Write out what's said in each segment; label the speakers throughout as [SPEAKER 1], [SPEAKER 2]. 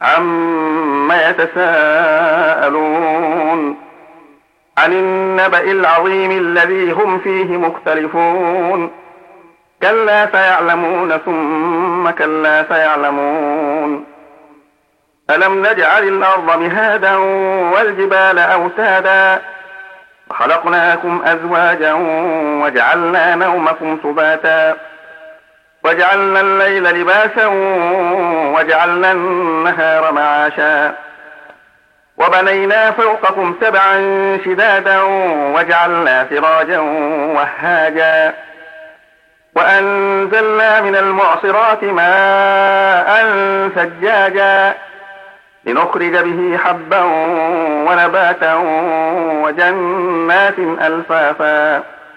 [SPEAKER 1] عما يتساءلون عن النبأ العظيم الذي هم فيه مختلفون كلا سيعلمون ثم كلا سيعلمون ألم نجعل الأرض مهادا والجبال أوتادا وخلقناكم أزواجا وجعلنا نومكم سباتا وجعلنا الليل لباسا وجعلنا النهار معاشا وبنينا فوقكم سبعا شدادا وجعلنا سراجا وهاجا وأنزلنا من المعصرات ماء ثجاجا لنخرج به حبا ونباتا وجنات ألفافا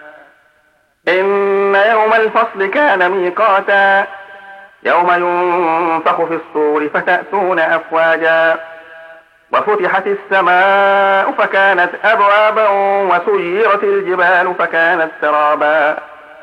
[SPEAKER 1] إن يوم الفصل كان ميقاتا يوم ينفخ في الصور فتأتون أفواجا وفتحت السماء فكانت أبوابا وسيرت الجبال فكانت سرابا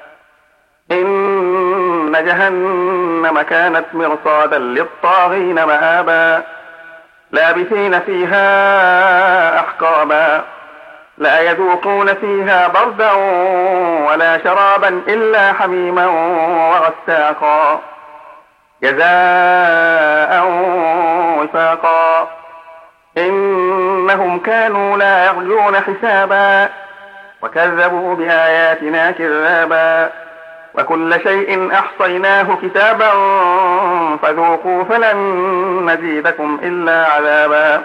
[SPEAKER 1] إن جهنم كانت مرصادا للطاغين مآبا لابثين فيها أحقابا لا يذوقون فيها بردا ولا شرابا إلا حميما وغساقا جزاء وفاقا إنهم كانوا لا يرجون حسابا وكذبوا بآياتنا كذابا وكل شيء أحصيناه كتابا فذوقوا فلن نزيدكم إلا عذابا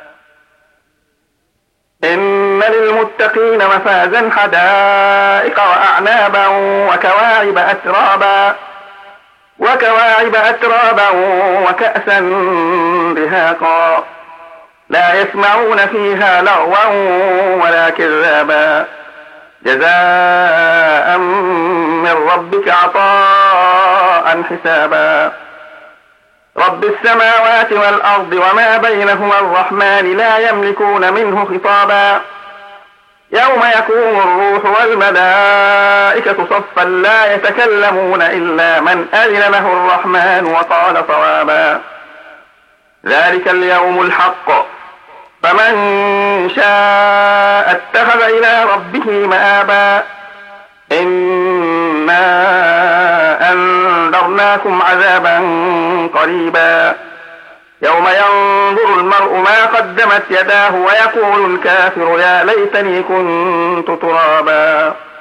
[SPEAKER 1] إن للمتقين مفازا حدائق وأعنابا وكواعب أترابا وكأسا دهاقا لا يسمعون فيها لغوا ولا كذابا جزاء من ربك عطاء حسابا رب السماوات والأرض وما بينهما الرحمن لا يملكون منه خطابا يوم يقوم الروح والملائكة صفا لا يتكلمون إلا من أذن له الرحمن وقال صوابا ذلك اليوم الحق فمن شاء اتخذ إلى ربه مآبا إنا أنذرناكم عذابا قريبا يوم ينظر المرء ما قدمت يداه ويقول الكافر يا ليتني كنت ترابا